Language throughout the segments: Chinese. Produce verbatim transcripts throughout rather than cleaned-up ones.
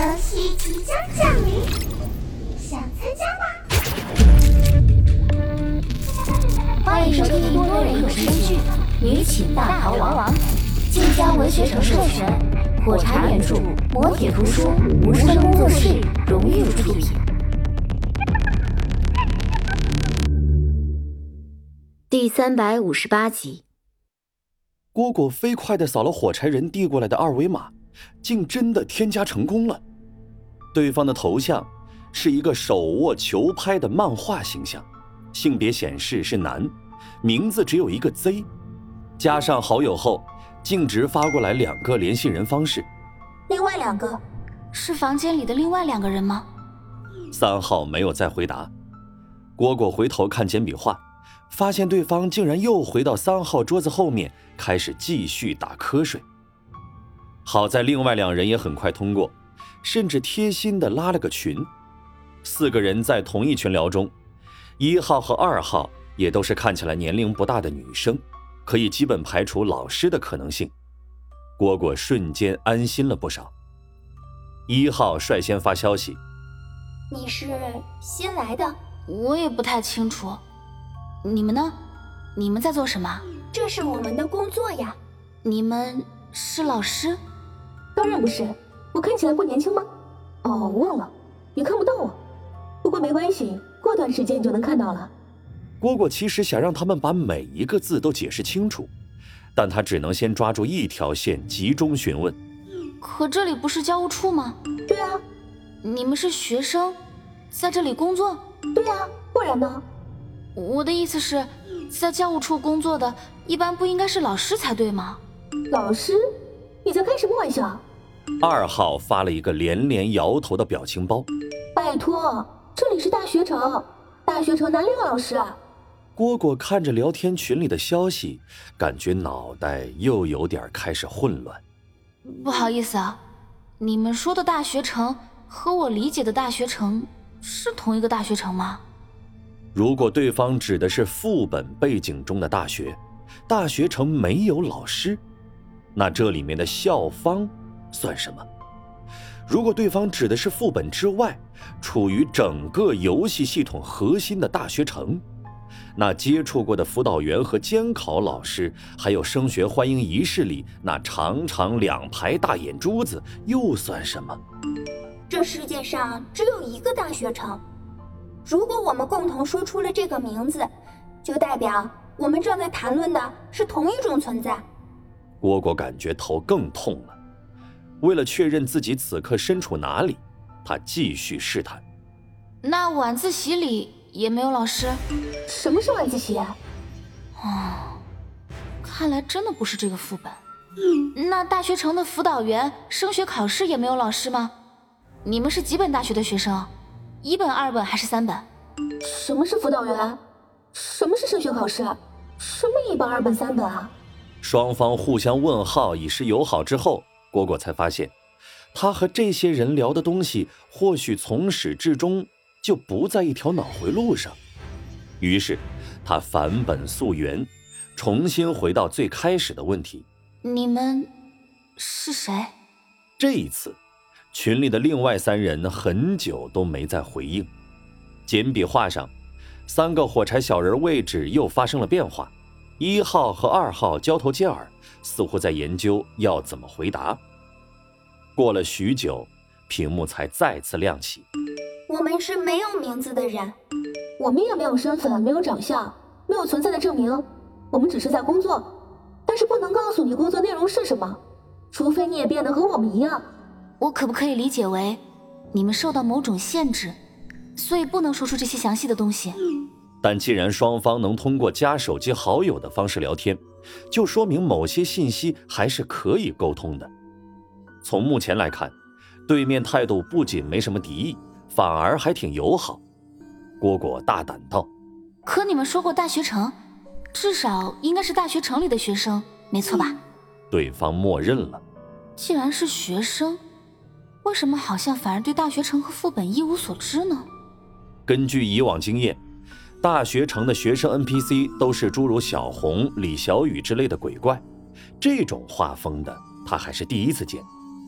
戏即将降临，想参加吗？ 欢迎收听多人有声剧《女寝大逃亡》，晋江文学城授权，火柴原著，磨铁图书，无声工作室荣誉出品。第三百五十八集。 蝈蝈飞快地扫了火柴人递过来的二维码，竟真的添加成功了。对方的头像是一个手握球拍的漫画形象，性别显示是男，名字只有一个 Z。 加上好友后，径直发过来两个联系人方式。 另外两个是房间里的另外两个人吗？ 三号没有再回答。蝈蝈回头看简笔画，发现对方竟然又回到三号桌子后面，开始继续打瞌睡。好在另外两人也很快通过，甚至贴心地拉了个群。四个人在同一群聊中，一号和二号也都是看起来年龄不大的女生，可以基本排除老师的可能性。蝈蝈瞬间安心了不少。一号率先发消息： 你是新来的？ 我也不太清楚。你们呢？你们在做什么？ 这是我们的工作呀。 你们是老师？ 当然不是，我看起来不年轻吗？哦，忘了，你看不到我。不过没关系，过段时间你就能看到了。 蝈蝈其实想让他们把每一个字都解释清楚，但他只能先抓住一条线集中询问。 可这里不是教务处吗？ 对啊。 你们是学生，在这里工作？ 对啊，不然呢？ 我的意思是，在教务处工作的一般不应该是老师才对吗？ 老师？你在开什么玩笑？ 二号发了一个连连摇头的表情包。 拜托，这里是大学城，大学城哪里有老师啊？ 蝈蝈看着聊天群里的消息，感觉脑袋又有点开始混乱。 不好意思啊，你们说的大学城和我理解的大学城是同一个大学城吗？ 如果对方指的是副本背景中的大学，大学城没有老师，那这里面的校方算什么？如果对方指的是副本之外，处于整个游戏系统核心的大学城，那接触过的辅导员和监考老师，还有升学欢迎仪式里那长长两排大眼珠子，又算什么？ 这世界上只有一个大学城，如果我们共同说出了这个名字，就代表我们正在谈论的是同一种存在。 蝈蝈感觉头更痛了。为了确认自己此刻身处哪里，他继续试探。 那晚自习里也没有老师？ 什么是晚自习啊？ 哦，看来真的不是这个副本。嗯，那大学城的辅导员升学考试也没有老师吗？你们是几本大学的学生？一本、二本还是三本？ 什么是辅导员？什么是升学考试？什么一本、二本、三本啊？ 双方互相问号以示友好之后，蝈蝈才发现，他和这些人聊的东西或许从始至终就不在一条脑回路上。于是他返本溯源，重新回到最开始的问题： 你们是谁？ 这一次群里的另外三人很久都没再回应。简笔画上三个火柴小人位置又发生了变化，一号和二号交头接耳，似乎在研究要怎么回答。过了许久，屏幕才再次亮起。 我们是没有名字的人， 我们也没有身份，没有长相，没有存在的证明，我们只是在工作，但是不能告诉你工作内容是什么，除非你也变得和我们一样。 我可不可以理解为你们受到某种限制，所以不能说出这些详细的东西？ 但既然双方能通过加手机好友的方式聊天，就说明某些信息还是可以沟通的。从目前来看，对面态度不仅没什么敌意，反而还挺友好。蝈蝈大胆道： 可你们说过大学城，至少应该是大学城里的学生，没错吧？ 对方默认了。 既然是学生，为什么好像反而对大学城和副本一无所知呢？ 根据以往经验，大学城的学生 N P C 都是诸如小红、李小雨之类的鬼怪，这种画风的他还是第一次见。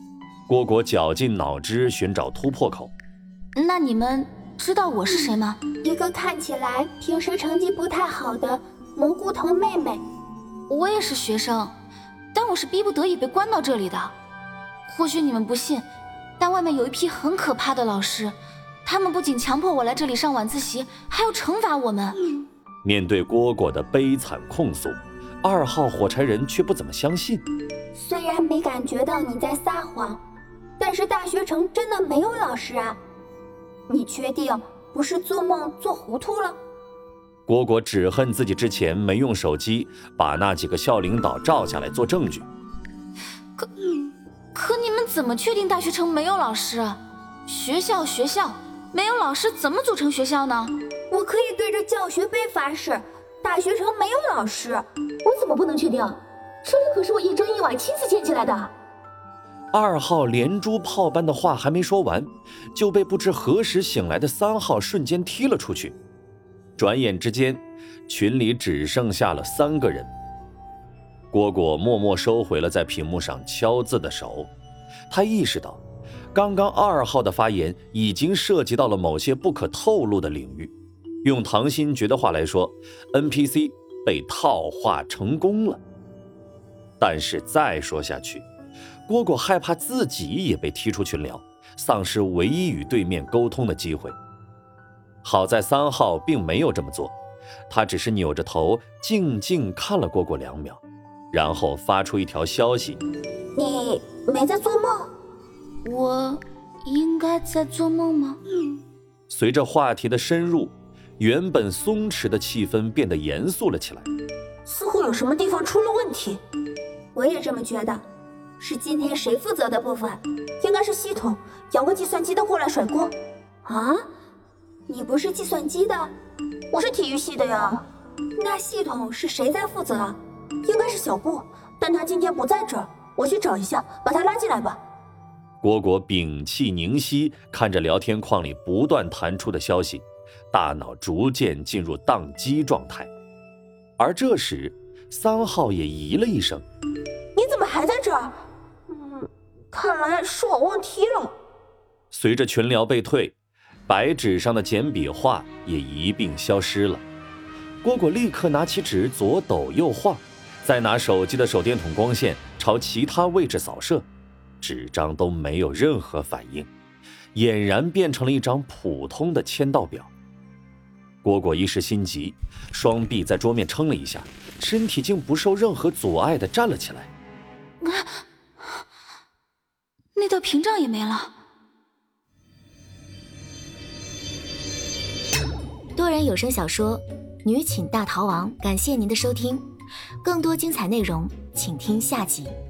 蝈蝈绞尽脑汁寻找突破口。 那你们知道我是谁吗？ 一个看起来平时成绩不太好的蘑菇头妹妹。 我也是学生，但我是逼不得已被关到这里的。或许你们不信，但外面有一批很可怕的老师，他们不仅强迫我来这里上晚自习，还要惩罚我们。 面对蝈蝈的悲惨控诉，二号火柴人却不怎么相信。 虽然没感觉到你在撒谎，但是大学城真的没有老师啊！你确定不是做梦做糊涂了？ 蝈蝈只恨自己之前没用手机把那几个校领导照下来做证据。 可可你们怎么确定大学城没有老师？学校学校没有老师怎么组成学校呢？ 我可以对着教学碑发誓，大学城没有老师。 我怎么不能确定？这里可是我一砖一瓦亲自建起来的。 二号连珠炮般的话还没说完，就被不知何时醒来的三号瞬间踢了出去。转眼之间，群里只剩下了三个人。蝈蝈默默收回了在屏幕上敲字的手，他意识到，刚刚二号的发言已经涉及到了某些不可透露的领域。用唐新觉的话来说 ，N P C 被套话成功了。但是再说下去，蝈蝈害怕自己也被踢出群聊，丧失唯一与对面沟通的机会。好在三号并没有这么做，他只是扭着头静静看了蝈蝈两秒，然后发出一条消息： 你没在做梦？ 我应该在做梦吗？ 随着话题的深入，原本松弛的气氛变得严肃了起来。 似乎有什么地方出了问题。 我也这么觉得。是今天谁负责的部分？ 应该是系统，摇个计算机的过来甩锅。 啊？你不是计算机的？ 我是体育系的呀。 那系统是谁在负责？ 应该是小布，但他今天不在这儿，我去找一下，把他拉进来吧。 蝈蝈屏气凝息，看着聊天框里不断弹出的消息，大脑逐渐进入宕机状态。而这时，三号也咦了一声：“ 你怎么还在这儿？”嗯，看来是我忘题了。 随着群聊被退，白纸上的简笔画也一并消失了。蝈蝈立刻拿起纸左抖右晃，再拿手机的手电筒光线朝其他位置扫射，纸张都没有任何反应，俨然变成了一张普通的签到表。蝈蝈一时心急，双臂在桌面撑了一下，身体竟不受任何阻碍地站了起来。 啊，那道屏障也没了。 多人有声小说《女寝大逃亡》，感谢您的收听，更多精彩内容请听下集。